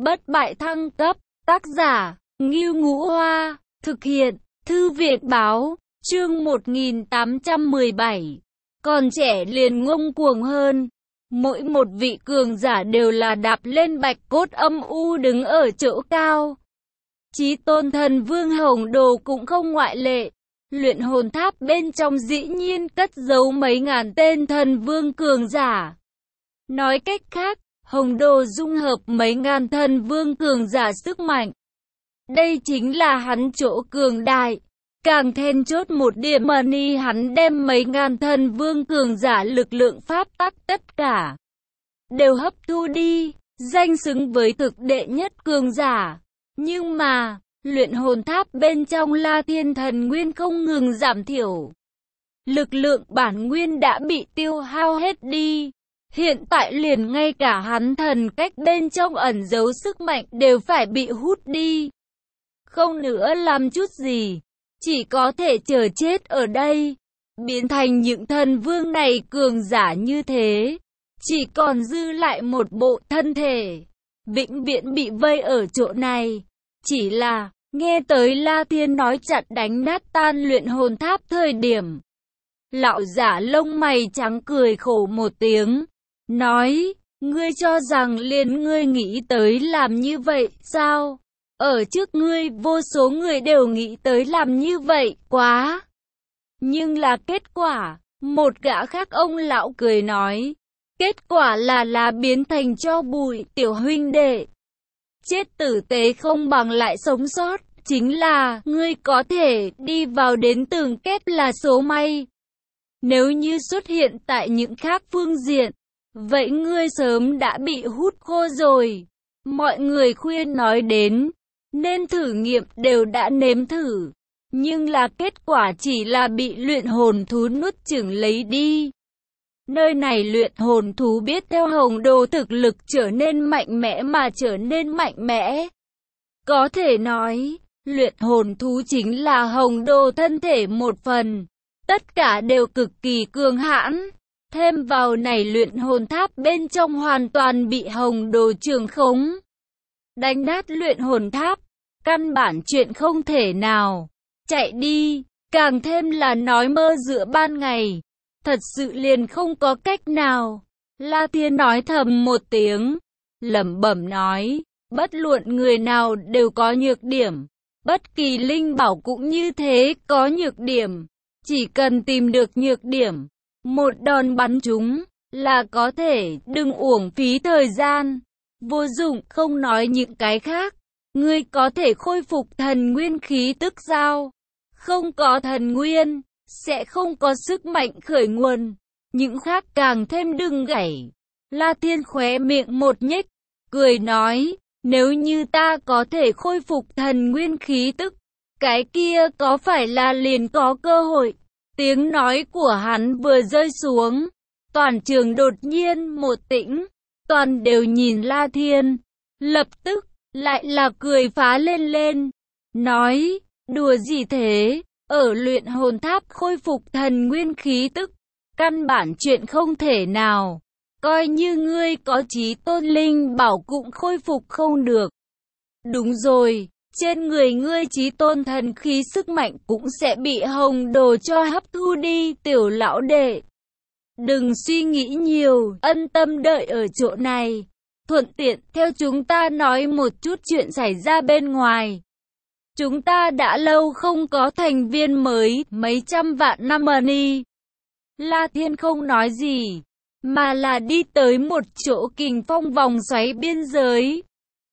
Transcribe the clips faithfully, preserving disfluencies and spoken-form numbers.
Bất bại thăng cấp, tác giả, Ngưu Ngũ Hoa, thực hiện, Thư viện Báo, chương một nghìn tám trăm mười bảy. Còn trẻ liền ngông cuồng hơn. Mỗi một vị cường giả đều là đạp lên bạch cốt âm u đứng ở chỗ cao. Chí tôn thần vương Hồng Đồ cũng không ngoại lệ. Luyện hồn tháp bên trong dĩ nhiên cất giấu mấy ngàn tên thần vương cường giả. Nói cách khác, Hồng Đồ dung hợp mấy ngàn thần vương cường giả sức mạnh. Đây chính là hắn chỗ cường đại. Càng then chốt một điểm money, hắn đem mấy ngàn thần vương cường giả lực lượng pháp tắc tất cả đều hấp thu đi, danh xứng với thực đệ nhất cường giả. Nhưng mà, luyện hồn tháp bên trong La Thiên thần nguyên không ngừng giảm thiểu. Lực lượng bản nguyên đã bị tiêu hao hết đi. Hiện tại liền ngay cả hắn thần cách bên trong ẩn giấu sức mạnh đều phải bị hút đi. Không nữa làm chút gì, chỉ có thể chờ chết ở đây. Biến thành những thần vương này cường giả như thế, chỉ còn dư lại một bộ thân thể, vĩnh viễn bị vây ở chỗ này. Chỉ là, nghe tới La Thiên nói chặt đánh nát tan luyện hồn tháp thời điểm, lão giả lông mày trắng cười khổ một tiếng, nói, ngươi cho rằng liền ngươi nghĩ tới làm như vậy sao? Ở trước ngươi vô số người đều nghĩ tới làm như vậy, quá. Nhưng là kết quả, một gã khác ông lão cười nói, kết quả là là biến thành tro bụi. Tiểu huynh đệ, chết tử tế không bằng lại sống sót, chính là ngươi có thể đi vào đến tường kép là số may. Nếu như xuất hiện tại những khác phương diện, vậy ngươi sớm đã bị hút khô rồi. Mọi người khuyên nói đến, nên thử nghiệm đều đã nếm thử, nhưng là kết quả chỉ là bị luyện hồn thú nuốt chửng lấy đi. Nơi này luyện hồn thú biết theo Hồng Đồ thực lực trở nên mạnh mẽ mà trở nên mạnh mẽ. Có thể nói, luyện hồn thú chính là Hồng Đồ thân thể một phần, tất cả đều cực kỳ cường hãn. Thêm vào này luyện hồn tháp bên trong hoàn toàn bị Hồng Đồ trường khống. Đánh nát luyện hồn tháp, căn bản chuyện không thể nào. Chạy đi, càng thêm là nói mơ giữa ban ngày. Thật sự liền không có cách nào. La Thiên nói thầm một tiếng, lẩm bẩm nói, bất luận người nào đều có nhược điểm. Bất kỳ linh bảo cũng như thế, có nhược điểm. Chỉ cần tìm được nhược điểm, một đòn bắn chúng là có thể, đừng uổng phí thời gian. Vô dụng, không nói những cái khác. Ngươi có thể khôi phục thần nguyên khí tức sao? Không có thần nguyên, sẽ không có sức mạnh khởi nguồn. Những khác càng thêm đừng gãy. La Thiên khóe miệng một nhếch, cười nói, nếu như ta có thể khôi phục thần nguyên khí tức, cái kia có phải là liền có cơ hội? Tiếng nói của hắn vừa rơi xuống, toàn trường đột nhiên một tĩnh, toàn đều nhìn La Thiên, lập tức lại là cười phá lên lên, nói, đùa gì thế, ở luyện hồn tháp khôi phục thần nguyên khí tức, căn bản chuyện không thể nào, coi như ngươi có chí tôn linh bảo cũng khôi phục không được. Đúng rồi, trên người ngươi chí tôn thần khí sức mạnh cũng sẽ bị Hồng Đồ cho hấp thu đi. Tiểu lão đệ, đừng suy nghĩ nhiều, ân tâm đợi ở chỗ này. Thuận tiện theo chúng ta nói một chút chuyện xảy ra bên ngoài. Chúng ta đã lâu không có thành viên mới, mấy trăm vạn năm money. La Thiên không nói gì, mà là đi tới một chỗ kình phong vòng xoáy biên giới.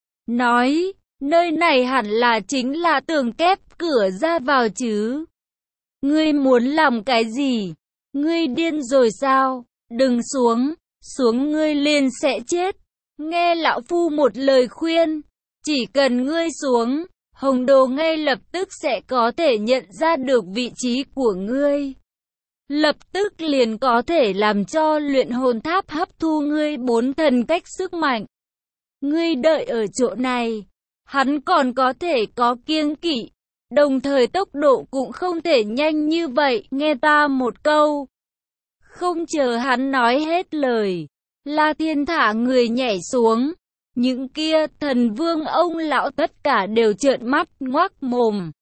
Nói, nơi này hẳn là chính là tường kép cửa ra vào chứ. Ngươi muốn làm cái gì? Ngươi điên rồi sao? Đừng xuống, xuống ngươi liền sẽ chết. Nghe lão phu một lời khuyên, chỉ cần ngươi xuống, Hồng Đồ ngay lập tức sẽ có thể nhận ra được vị trí của ngươi. Lập tức liền có thể làm cho luyện hồn tháp hấp thu ngươi bốn thần cách sức mạnh. Ngươi đợi ở chỗ này, hắn còn có thể có kiêng kỵ, đồng thời tốc độ cũng không thể nhanh như vậy. Nghe ta một câu. Không chờ hắn nói hết lời, La Thiên thả người nhảy xuống, Những kia thần vương ông lão tất cả đều trợn mắt ngoác mồm,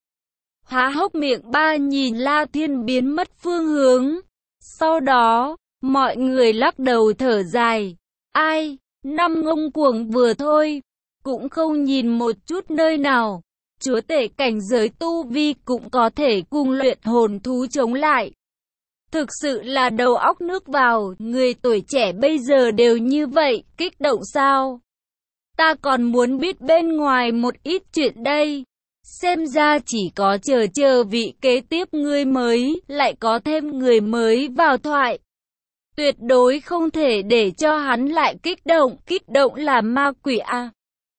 há hốc miệng ba nhìn La Thiên biến mất phương hướng. Sau đó, mọi người lắc đầu thở dài. Ai, năm ngông cuồng vừa thôi, cũng không nhìn một chút nơi nào. Chúa tể cảnh giới tu vi cũng có thể cùng luyện hồn thú chống lại. Thực sự là đầu óc nước vào, người tuổi trẻ bây giờ đều như vậy, kích động sao? Ta còn muốn biết bên ngoài một ít chuyện đây. Xem ra chỉ có chờ chờ vị kế tiếp ngươi mới, lại có thêm người mới vào thoại. Tuyệt đối không thể để cho hắn lại kích động, kích động là ma quỷ à.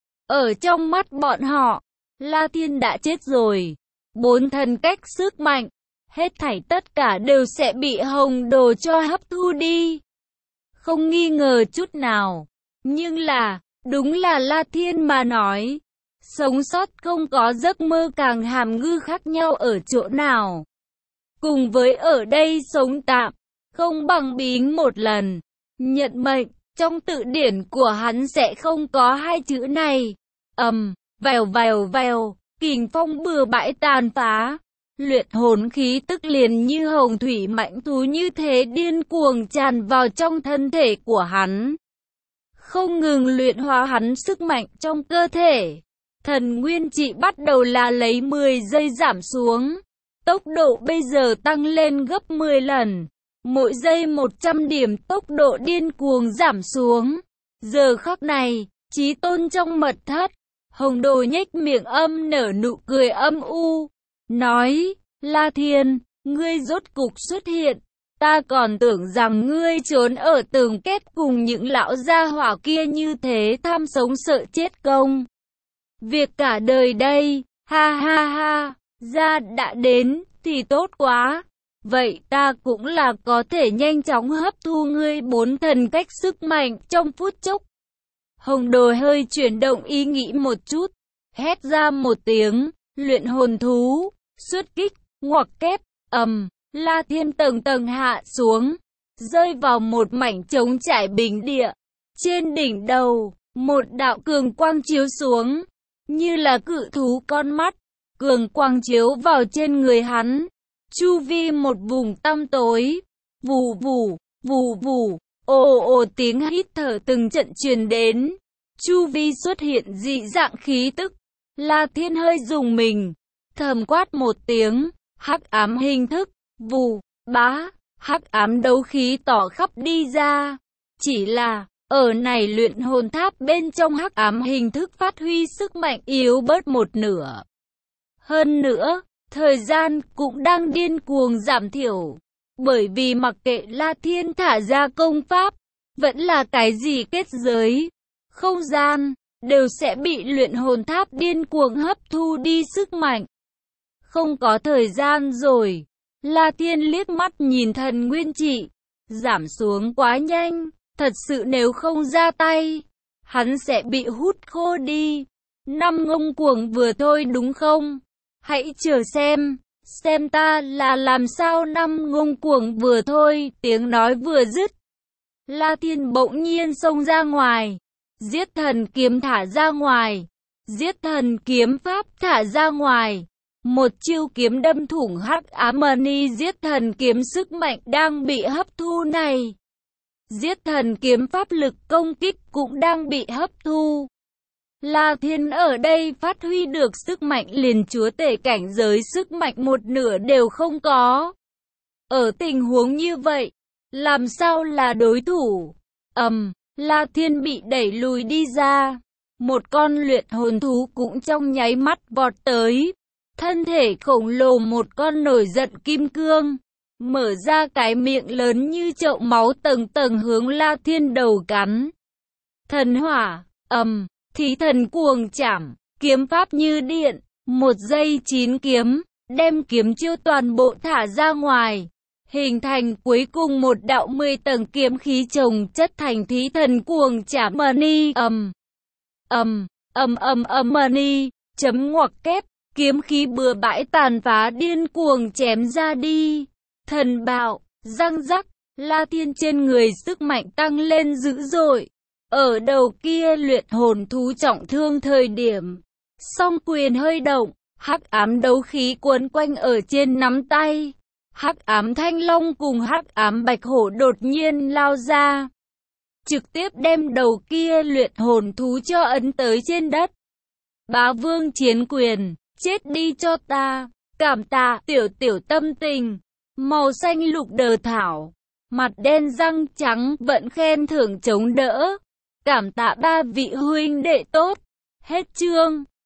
Ở trong mắt bọn họ, La Thiên đã chết rồi. Bốn thần cách sức mạnh, hết thảy tất cả đều sẽ bị hồng đồ cho hấp thu đi. Không nghi ngờ chút nào. Nhưng là, đúng là La Thiên mà nói. Sống sót không có giấc mơ càng hàm ngư khác nhau ở chỗ nào. Cùng với ở đây sống tạm, không bằng bính một lần. Nhận mệnh, trong tự điển của hắn sẽ không có hai chữ này. Ầm, um, vèo vèo vèo, kình phong bừa bãi tàn phá. Luyện hồn khí tức liền như hồng thủy mãnh thú như thế điên cuồng tràn vào trong thân thể của hắn. Không ngừng luyện hóa hắn sức mạnh trong cơ thể. Thần nguyên trị bắt đầu là lấy mười giây giảm xuống. Tốc độ bây giờ tăng lên gấp mười lần. Mỗi giây một trăm điểm tốc độ điên cuồng giảm xuống. Giờ khắc này, chí tôn trong mật thất, hồng đồ nhếch miệng âm nở nụ cười âm u. Nói, La Thiên, ngươi rốt cục xuất hiện. Ta còn tưởng rằng ngươi trốn ở tường kết cùng những lão gia hỏa kia như thế tham sống sợ chết công. Việc cả đời đây, ha ha ha, ra đã đến, thì tốt quá. Vậy ta cũng là có thể nhanh chóng hấp thu ngươi bốn thần cách sức mạnh trong phút chốc. Hồng đồ hơi chuyển động ý nghĩ một chút, hét ra một tiếng, luyện hồn thú, xuất kích, ngoặc kép, ầm, La Thiên tầng tầng hạ xuống, rơi vào một mảnh trống trải bình địa. Trên đỉnh đầu, một đạo cường quang chiếu xuống, như là cự thú con mắt, cường quang chiếu vào trên người hắn. Chu vi một vùng tăm tối, vù vù, vù vù, ồ ồ tiếng hít thở từng trận truyền đến. Chu vi xuất hiện dị dạng khí tức. La Thiên hơi dùng mình, thầm quát một tiếng, hắc ám hình thức, vù, bá, hắc ám đấu khí tỏ khắp đi ra. Chỉ là, ở này luyện hồn tháp bên trong hắc ám hình thức phát huy sức mạnh yếu bớt một nửa. Hơn nữa, thời gian cũng đang điên cuồng giảm thiểu. Bởi vì mặc kệ La Thiên thả ra công pháp, vẫn là cái gì kết giới, không gian, đều sẽ bị luyện hồn tháp điên cuồng hấp thu đi sức mạnh. Không có thời gian rồi. La Thiên liếc mắt nhìn thần nguyên trị, giảm xuống quá nhanh, thật sự nếu không ra tay, hắn sẽ bị hút khô đi. Năm ngông cuồng vừa thôi đúng không? Hãy chờ xem, xem ta là làm sao. Năm ngông cuồng vừa thôi, tiếng nói vừa dứt. La Thiên bỗng nhiên xông ra ngoài, giết thần kiếm thả ra ngoài, giết thần kiếm pháp thả ra ngoài. Một chiêu kiếm đâm thủng hắc ám mani giết thần kiếm sức mạnh đang bị hấp thu này. Giết thần kiếm pháp lực công kích cũng đang bị hấp thu. La Thiên ở đây phát huy được sức mạnh liền chúa tể cảnh giới sức mạnh một nửa đều không có. Ở tình huống như vậy, làm sao là đối thủ? Ầm, um, La Thiên bị đẩy lùi đi ra. Một con luyện hồn thú cũng trong nháy mắt vọt tới. Thân thể khổng lồ một con nổi giận kim cương, mở ra cái miệng lớn như chậu máu tầng tầng hướng La Thiên đầu cắn. Thần hỏa, ầm, thí thần cuồng chảm, kiếm pháp như điện, một giây chín kiếm, đem kiếm chiêu toàn bộ thả ra ngoài, hình thành cuối cùng một đạo mười tầng kiếm khí chồng chất thành thí thần cuồng chảm mani, ầm, ầm, ầm ầm ầm mani, chấm ngoặc kép. Kiếm khí bừa bãi tàn phá điên cuồng chém ra đi. Thần bạo, răng rắc, La Thiên trên người sức mạnh tăng lên dữ dội. Ở đầu kia luyện hồn thú trọng thương thời điểm, song quyền hơi động, hắc ám đấu khí quấn quanh ở trên nắm tay. Hắc ám thanh long cùng hắc ám bạch hổ đột nhiên lao ra, trực tiếp đem đầu kia luyện hồn thú cho ấn tới trên đất. Bá vương chiến quyền, chết đi cho ta, cảm tạ tiểu tiểu tâm tình, màu xanh lục đờ thảo, mặt đen răng trắng vẫn khen thưởng chống đỡ, cảm tạ ba vị huynh đệ tốt, hết chương.